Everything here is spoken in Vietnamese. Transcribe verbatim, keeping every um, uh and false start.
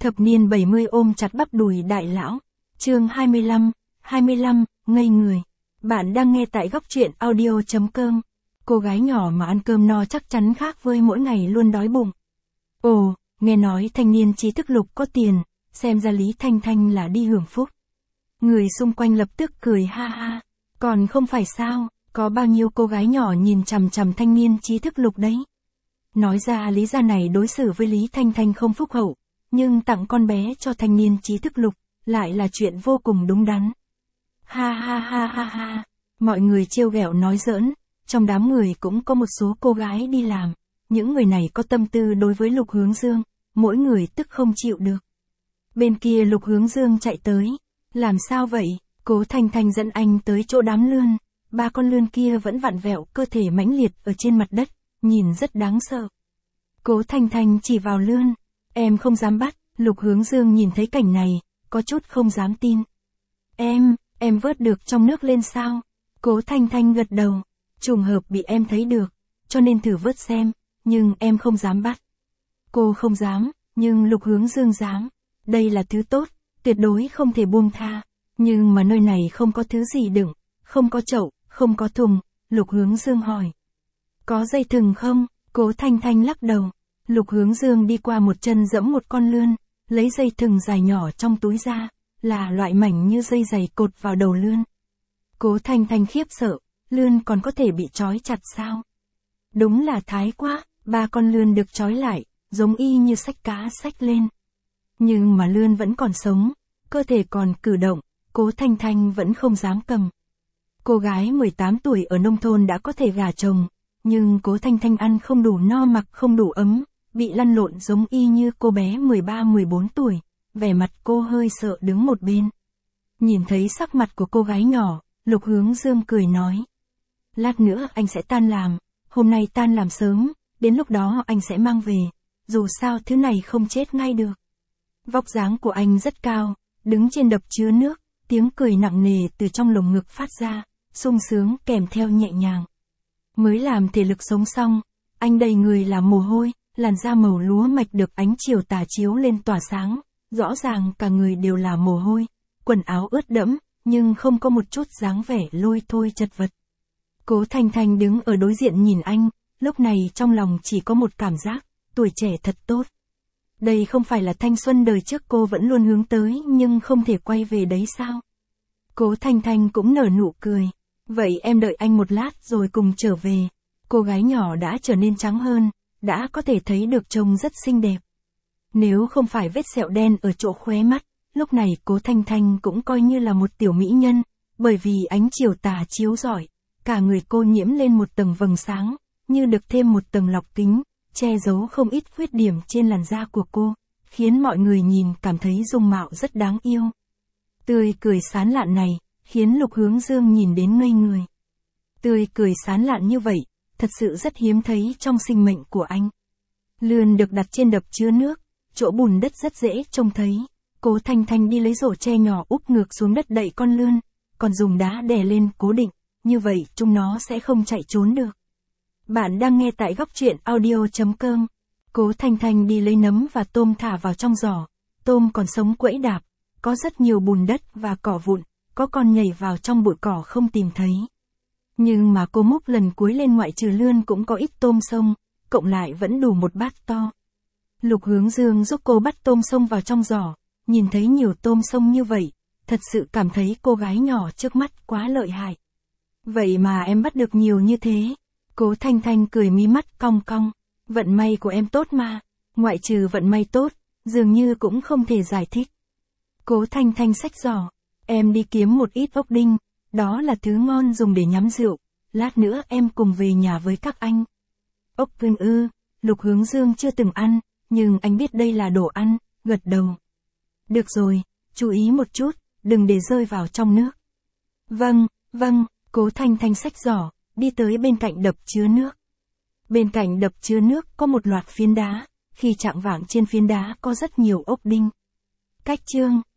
Thập niên bảy mươi ôm chặt bắp đùi đại lão. Chương hai mươi lăm, hai mươi lăm, ngây người. Bạn đang nghe tại góc truyện audio.com. Cô gái nhỏ mà ăn cơm no chắc chắn khác với mỗi ngày luôn đói bụng. Ồ, nghe nói thanh niên trí thức Lục có tiền, xem ra Lý Thanh Thanh là đi hưởng phúc. Người xung quanh lập tức cười ha ha. Còn không phải sao, có bao nhiêu cô gái nhỏ nhìn chằm chằm thanh niên trí thức Lục đấy. Nói ra lý gia này đối xử với Lý Thanh Thanh không phúc hậu, nhưng tặng con bé cho thanh niên trí thức Lục, lại là chuyện vô cùng đúng đắn. Ha ha ha ha ha, mọi người trêu ghẹo nói giỡn, trong đám người cũng có một số cô gái đi làm, những người này có tâm tư đối với Lục Hướng Dương, mỗi người tức không chịu được. Bên kia Lục Hướng Dương chạy tới, làm sao vậy, Cố Thanh Thanh dẫn anh tới chỗ đám lươn, ba con lươn kia vẫn vặn vẹo cơ thể mãnh liệt ở trên mặt đất, nhìn rất đáng sợ. Cố Thanh Thanh chỉ vào lươn, em không dám bắt, Lục Hướng Dương nhìn thấy cảnh này, có chút không dám tin. Em, em vớt được trong nước lên sao? Cố Thanh Thanh gật đầu, trùng hợp bị em thấy được, cho nên thử vớt xem, nhưng em không dám bắt. Cô không dám, nhưng Lục Hướng Dương dám. Đây là thứ tốt, tuyệt đối không thể buông tha. Nhưng mà nơi này không có thứ gì đựng, không có chậu, không có thùng, Lục Hướng Dương hỏi. Có dây thừng không? Cố Thanh Thanh lắc đầu. Lục Hướng Dương đi qua một chân dẫm một con lươn, lấy dây thừng dài nhỏ trong túi ra, là loại mảnh như dây giày cột vào đầu lươn. Cố Thanh Thanh khiếp sợ, lươn còn có thể bị trói chặt sao? Đúng là thái quá, ba con lươn được trói lại, giống y như xách cá xách lên. Nhưng mà lươn vẫn còn sống, cơ thể còn cử động, Cố Thanh Thanh vẫn không dám cầm. Cô gái mười tám tuổi ở nông thôn đã có thể gả chồng, nhưng Cố Thanh Thanh ăn không đủ no mặc không đủ ấm, bị lăn lộn giống y như cô bé mười ba mười bốn tuổi, vẻ mặt cô hơi sợ đứng một bên. Nhìn thấy sắc mặt của cô gái nhỏ, Lục Hướng Dương cười nói. Lát nữa anh sẽ tan làm, hôm nay tan làm sớm, đến lúc đó anh sẽ mang về, dù sao thứ này không chết ngay được. Vóc dáng của anh rất cao, đứng trên đập chứa nước, tiếng cười nặng nề từ trong lồng ngực phát ra, sung sướng kèm theo nhẹ nhàng. Mới làm thể lực sống xong, anh đầy người là mồ hôi, làn da màu lúa mạch được ánh chiều tà chiếu lên tỏa sáng, rõ ràng cả người đều là mồ hôi, quần áo ướt đẫm, nhưng không có một chút dáng vẻ lôi thôi chật vật. Cố Thanh Thanh đứng ở đối diện nhìn anh, lúc này trong lòng chỉ có một cảm giác, tuổi trẻ thật tốt. Đây không phải là thanh xuân đời trước cô vẫn luôn hướng tới nhưng không thể quay về đấy sao? Cố Thanh Thanh cũng nở nụ cười. Vậy em đợi anh một lát rồi cùng trở về. Cô gái nhỏ đã trở nên trắng hơn, đã có thể thấy được trông rất xinh đẹp. Nếu không phải vết sẹo đen ở chỗ khóe mắt, lúc này Cố Thanh Thanh cũng coi như là một tiểu mỹ nhân, bởi vì ánh chiều tà chiếu rọi, cả người cô nhiễm lên một tầng vầng sáng, như được thêm một tầng lọc kính, che giấu không ít khuyết điểm trên làn da của cô, khiến mọi người nhìn cảm thấy dung mạo rất đáng yêu. Tươi cười sán lạn này, khiến Lục Hướng Dương nhìn đến ngây người. Tươi cười sán lạn như vậy, thật sự rất hiếm thấy trong sinh mệnh của anh. Lươn được đặt trên đập chứa nước, chỗ bùn đất rất dễ trông thấy. Cố Thanh Thanh đi lấy rổ tre nhỏ úp ngược xuống đất đậy con lươn, còn dùng đá đè lên cố định, như vậy chúng nó sẽ không chạy trốn được. Bạn đang nghe tại góc truyện audio.com. Cố Thanh Thanh đi lấy nấm và tôm thả vào trong giỏ, tôm còn sống quẫy đạp, có rất nhiều bùn đất và cỏ vụn, có con nhảy vào trong bụi cỏ không tìm thấy. Nhưng mà cô múc lần cuối lên ngoại trừ lươn cũng có ít tôm sông, cộng lại vẫn đủ một bát to. Lục Hướng Dương giúp cô bắt tôm sông vào trong giỏ, nhìn thấy nhiều tôm sông như vậy, thật sự cảm thấy cô gái nhỏ trước mắt quá lợi hại. Vậy mà em bắt được nhiều như thế. Cố Thanh Thanh cười mí mắt cong cong, vận may của em tốt mà, ngoại trừ vận may tốt, dường như cũng không thể giải thích. Cố Thanh Thanh xách giỏ, em đi kiếm một ít ốc đinh, đó là thứ ngon dùng để nhắm rượu, lát nữa em cùng về nhà với các anh. Ốc vinh ư, Lục Hướng Dương chưa từng ăn, nhưng anh biết đây là đồ ăn, gật đầu. Được rồi, chú ý một chút, đừng để rơi vào trong nước. Vâng, vâng, Cố Thanh Thanh xách giỏ, đi tới bên cạnh đập chứa nước. Bên cạnh đập chứa nước có một loạt phiến đá, khi chạng vạng trên phiến đá có rất nhiều ốc đinh. Cách chương,